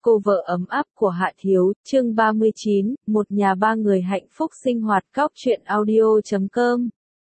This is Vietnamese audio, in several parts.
Cô vợ ấm áp của Hạ Thiếu, chương 39, một nhà ba người hạnh phúc sinh hoạt. Cóc truyện audio.com.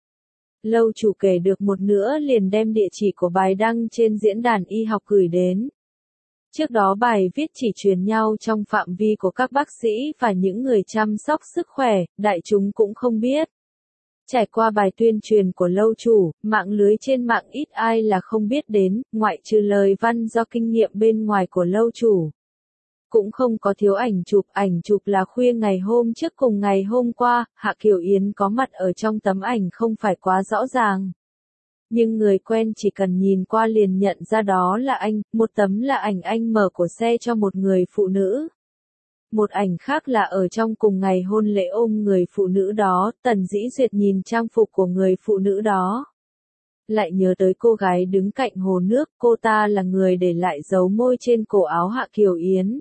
Lâu chủ kể được một nửa liền đem địa chỉ của bài đăng trên diễn đàn y học gửi đến. Trước đó bài viết chỉ truyền nhau trong phạm vi của các bác sĩ và những người chăm sóc sức khỏe, đại chúng cũng không biết. Trải qua bài tuyên truyền của lâu chủ, mạng lưới trên mạng ít ai là không biết đến, ngoại trừ lời văn do kinh nghiệm bên ngoài của lâu chủ. Cũng không có thiếu ảnh chụp là khuya ngày hôm trước cùng ngày hôm qua, Hạ Kiều Yến có mặt ở trong tấm ảnh không phải quá rõ ràng. Nhưng người quen chỉ cần nhìn qua liền nhận ra đó là anh, một tấm là ảnh anh mở của xe cho một người phụ nữ. Một ảnh khác là ở trong cùng ngày hôn lễ ôm người phụ nữ đó, Tần Dĩ Duyệt nhìn trang phục của người phụ nữ đó. Lại nhớ tới cô gái đứng cạnh hồ nước, cô ta là người để lại dấu môi trên cổ áo Hạ Kiều Yến.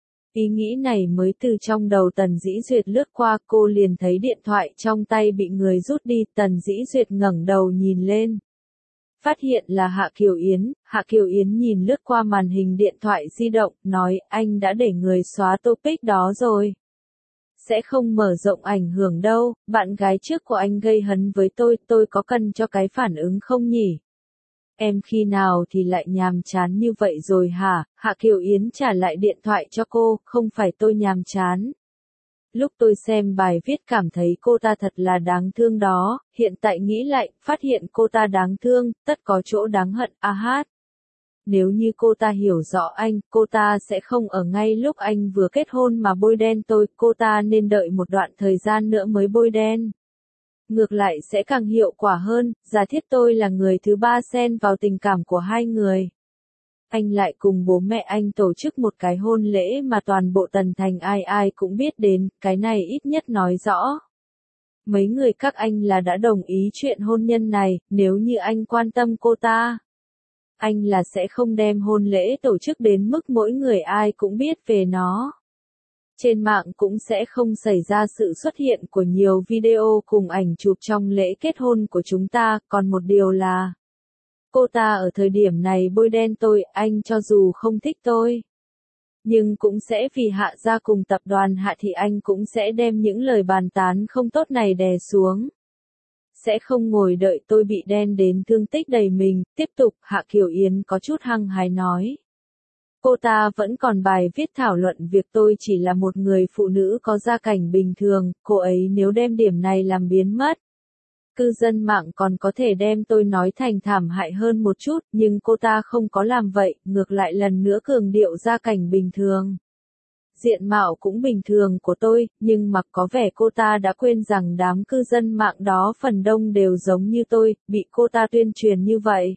Ý nghĩ này mới từ trong đầu Tần Dĩ Duyệt lướt qua, cô liền thấy điện thoại trong tay bị người rút đi, Tần Dĩ Duyệt ngẩng đầu nhìn lên. Phát hiện là Hạ Kiều Yến nhìn lướt qua màn hình điện thoại di động, nói, anh đã để người xóa topic đó rồi. Sẽ không mở rộng ảnh hưởng đâu, bạn gái trước của anh gây hấn với tôi có cần cho cái phản ứng không nhỉ? Em khi nào thì lại nhàm chán như vậy rồi hả? Hạ Kiều Yến trả lại điện thoại cho cô, không phải tôi nhàm chán. Lúc tôi xem bài viết cảm thấy cô ta thật là đáng thương đó, hiện tại nghĩ lại, phát hiện cô ta đáng thương, tất có chỗ đáng hận, hát. Nếu như cô ta hiểu rõ anh, cô ta sẽ không ở ngay lúc anh vừa kết hôn mà bôi đen tôi, cô ta nên đợi một đoạn thời gian nữa mới bôi đen. Ngược lại sẽ càng hiệu quả hơn, giả thiết tôi là người thứ ba xen vào tình cảm của hai người. Anh lại cùng bố mẹ anh tổ chức một cái hôn lễ mà toàn bộ Tần Thành ai cũng biết đến, cái này ít nhất nói rõ. Mấy người các anh là đã đồng ý chuyện hôn nhân này, nếu như anh quan tâm cô ta. Anh là sẽ không đem hôn lễ tổ chức đến mức mỗi người ai cũng biết về nó. Trên mạng cũng sẽ không xảy ra sự xuất hiện của nhiều video cùng ảnh chụp trong lễ kết hôn của chúng ta, còn một điều là cô ta ở thời điểm này bôi đen tôi, anh cho dù không thích tôi. Nhưng cũng sẽ vì Hạ gia cùng tập đoàn Hạ thì anh cũng sẽ đem những lời bàn tán không tốt này đè xuống. Sẽ không ngồi đợi tôi bị đen đến thương tích đầy mình, tiếp tục, Hạ Kiều Yến có chút hăng hái nói. Cô ta vẫn còn bài viết thảo luận việc tôi chỉ là một người phụ nữ có gia cảnh bình thường, cô ấy nếu đem điểm này làm biến mất. Cư dân mạng còn có thể đem tôi nói thành thảm hại hơn một chút, nhưng cô ta không có làm vậy, ngược lại lần nữa cường điệu gia cảnh bình thường. Diện mạo cũng bình thường của tôi, nhưng mặc có vẻ cô ta đã quên rằng đám cư dân mạng đó phần đông đều giống như tôi, bị cô ta tuyên truyền như vậy.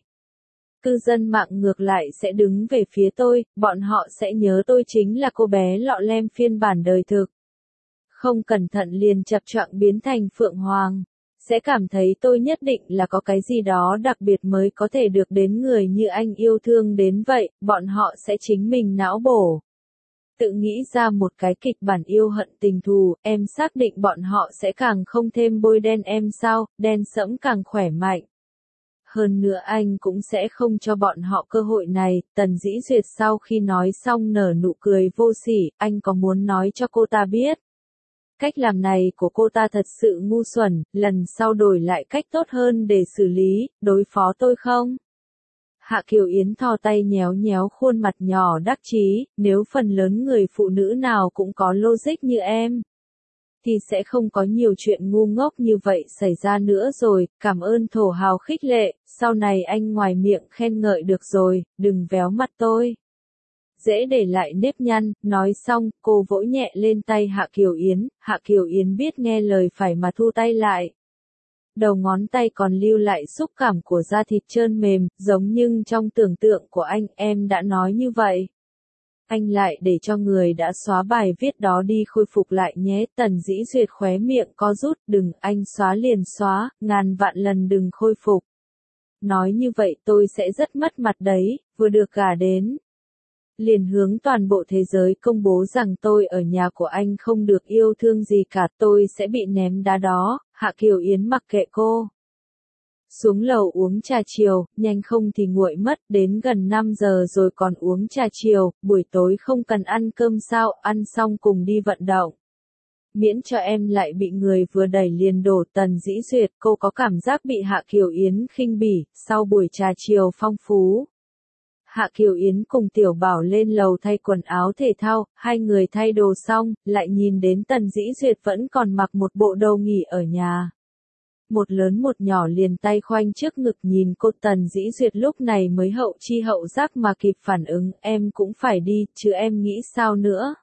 Cư dân mạng ngược lại sẽ đứng về phía tôi, bọn họ sẽ nhớ tôi chính là cô bé lọ lem phiên bản đời thực. Không cẩn thận liền chập choạng biến thành Phượng Hoàng. Sẽ cảm thấy tôi nhất định là có cái gì đó đặc biệt mới có thể được đến người như anh yêu thương đến vậy, bọn họ sẽ chính mình não bổ. Tự nghĩ ra một cái kịch bản yêu hận tình thù, em xác định bọn họ sẽ càng không thêm bôi đen em sao, đen sẫm càng khỏe mạnh. Hơn nữa anh cũng sẽ không cho bọn họ cơ hội này, Tần Dĩ Duyệt sau khi nói xong nở nụ cười vô sỉ, anh có muốn nói cho cô ta biết. Cách làm này của cô ta thật sự ngu xuẩn, lần sau đổi lại cách tốt hơn để xử lý, đối phó tôi không? Hạ Kiều Yến thò tay nhéo nhéo khuôn mặt nhỏ đắc chí, nếu phần lớn người phụ nữ nào cũng có logic như em, thì sẽ không có nhiều chuyện ngu ngốc như vậy xảy ra nữa rồi, cảm ơn thổ hào khích lệ, sau này anh ngoài miệng khen ngợi được rồi, đừng véo mặt tôi. Dễ để lại nếp nhăn, nói xong, cô vỗ nhẹ lên tay Hạ Kiều Yến biết nghe lời phải mà thu tay lại. Đầu ngón tay còn lưu lại xúc cảm của da thịt trơn mềm, giống nhưng trong tưởng tượng của anh, em đã nói như vậy. Anh lại để cho người đã xóa bài viết đó đi khôi phục lại nhé, Tần Dĩ Duyệt khóe miệng co rút, đừng, anh xóa liền xóa, ngàn vạn lần đừng khôi phục. Nói như vậy tôi sẽ rất mất mặt đấy, vừa được gả đến. Liền hướng toàn bộ thế giới công bố rằng tôi ở nhà của anh không được yêu thương gì cả, tôi sẽ bị ném đá đó, Hạ Kiều Yến mặc kệ cô. Xuống lầu uống trà chiều, nhanh không thì nguội mất, đến gần 5 giờ rồi còn uống trà chiều, buổi tối không cần ăn cơm sao, ăn xong cùng đi vận động. Miễn cho em lại bị người vừa đẩy liền đổ. Tần Dĩ Duyệt, cô có cảm giác bị Hạ Kiều Yến khinh bỉ, sau buổi trà chiều phong phú. Hạ Kiều Yến cùng Tiểu Bảo lên lầu thay quần áo thể thao, hai người thay đồ xong, lại nhìn đến Tần Dĩ Duyệt vẫn còn mặc một bộ đồ nghỉ ở nhà. Một lớn một nhỏ liền tay khoanh trước ngực nhìn cô. Tần Dĩ Duyệt lúc này mới hậu chi hậu giác mà kịp phản ứng, em cũng phải đi, chứ em nghĩ sao nữa.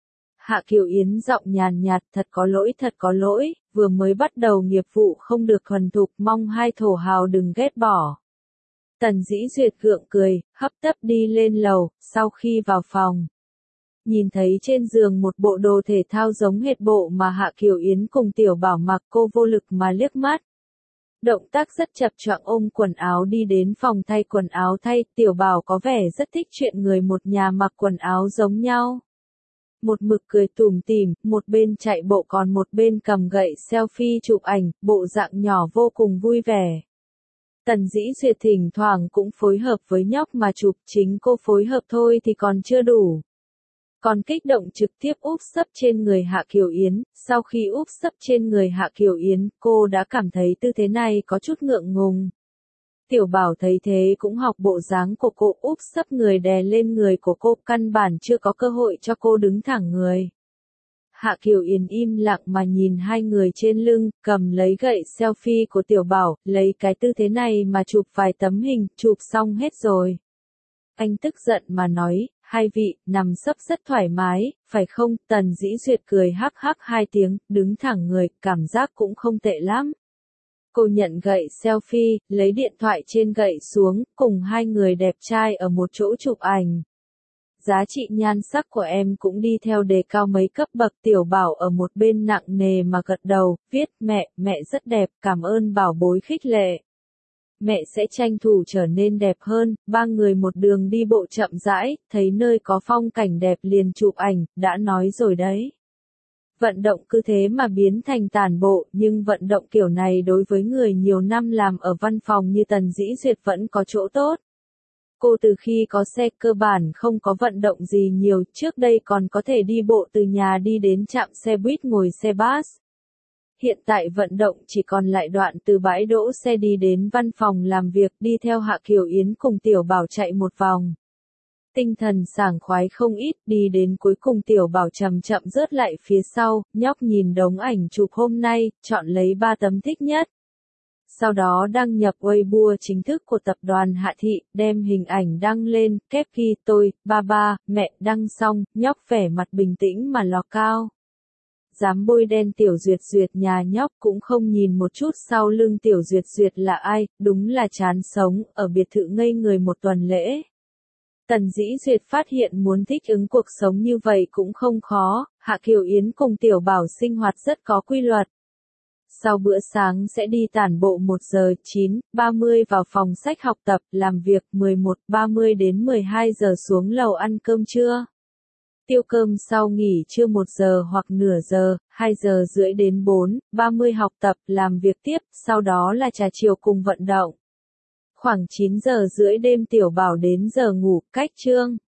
Hạ Kiều Yến giọng nhàn nhạt, thật có lỗi, vừa mới bắt đầu nghiệp vụ không được thuần thục, mong hai thổ hào đừng ghét bỏ. Tần Dĩ Duyệt gượng cười, hấp tấp đi lên lầu, sau khi vào phòng. Nhìn thấy trên giường một bộ đồ thể thao giống hệt bộ mà Hạ Kiều Yến cùng Tiểu Bảo mặc, cô vô lực mà liếc mắt. Động tác rất chập choạng ôm quần áo đi đến phòng thay quần áo thay. Tiểu Bảo có vẻ rất thích chuyện người một nhà mặc quần áo giống nhau. Một mực cười tủm tỉm, một bên chạy bộ còn một bên cầm gậy selfie chụp ảnh, bộ dạng nhỏ vô cùng vui vẻ. Tần Dĩ Duyệt thỉnh thoảng cũng phối hợp với nhóc mà chụp, chính cô phối hợp thôi thì còn chưa đủ. Còn kích động trực tiếp úp sấp trên người Hạ Kiều Yến, sau khi úp sấp trên người Hạ Kiều Yến, cô đã cảm thấy tư thế này có chút ngượng ngùng. Tiểu Bảo thấy thế cũng học bộ dáng của cô, úp sấp người đè lên người của cô, căn bản chưa có cơ hội cho cô đứng thẳng người. Hạ Kiều Yến im lặng mà nhìn hai người trên lưng, cầm lấy gậy selfie của Tiểu Bảo, lấy cái tư thế này mà chụp vài tấm hình, chụp xong hết rồi. Anh tức giận mà nói, hai vị, nằm sấp rất thoải mái, phải không? Tần Dĩ Duyệt cười hắc hắc hai tiếng, đứng thẳng người, cảm giác cũng không tệ lắm. Cô nhận gậy selfie, lấy điện thoại trên gậy xuống, cùng hai người đẹp trai ở một chỗ chụp ảnh. Giá trị nhan sắc của em cũng đi theo đề cao mấy cấp bậc. Tiểu Bảo ở một bên nặng nề mà gật đầu, viết mẹ rất đẹp, cảm ơn bảo bối khích lệ. Mẹ sẽ tranh thủ trở nên đẹp hơn. Ba người một đường đi bộ chậm rãi, thấy nơi có phong cảnh đẹp liền chụp ảnh, đã nói rồi đấy. Vận động cứ thế mà biến thành tản bộ, nhưng vận động kiểu này đối với người nhiều năm làm ở văn phòng như Tần Dĩ Duyệt vẫn có chỗ tốt. Cô từ khi có xe cơ bản không có vận động gì nhiều, trước đây còn có thể đi bộ từ nhà đi đến trạm xe buýt ngồi xe bus. Hiện tại vận động chỉ còn lại đoạn từ bãi đỗ xe đi đến văn phòng làm việc, đi theo Hạ Kiều Yến cùng Tiểu Bảo chạy một vòng. Tinh thần sảng khoái không ít, đi đến cuối cùng Tiểu Bảo chậm chậm rớt lại phía sau, nhóc nhìn đống ảnh chụp hôm nay, chọn lấy 3 tấm thích nhất. Sau đó đăng nhập Weibo chính thức của tập đoàn Hạ Thị, đem hình ảnh đăng lên, kép ghi tôi, ba, mẹ, đăng xong, nhóc vẻ mặt bình tĩnh mà ló cao. Dám bôi đen Tiểu Duyệt Duyệt nhà nhóc cũng không nhìn một chút sau lưng Tiểu Duyệt Duyệt là ai, đúng là chán sống, ở biệt thự ngây người một tuần lễ. Tần Dĩ Duyệt phát hiện muốn thích ứng cuộc sống như vậy cũng không khó, Hạ Kiều Yến cùng Tiểu Bảo sinh hoạt rất có quy luật. Sau bữa sáng sẽ đi tản bộ 1 giờ 9:30 vào phòng sách học tập, làm việc 11:30 đến 12 giờ xuống lầu ăn cơm trưa. Tiêu cơm sau nghỉ trưa 1 giờ hoặc nửa giờ, 2 giờ rưỡi đến 4:30 học tập, làm việc tiếp, sau đó là trà chiều cùng vận động. Khoảng 9 giờ rưỡi đêm Tiểu Bảo đến giờ ngủ, cách chương.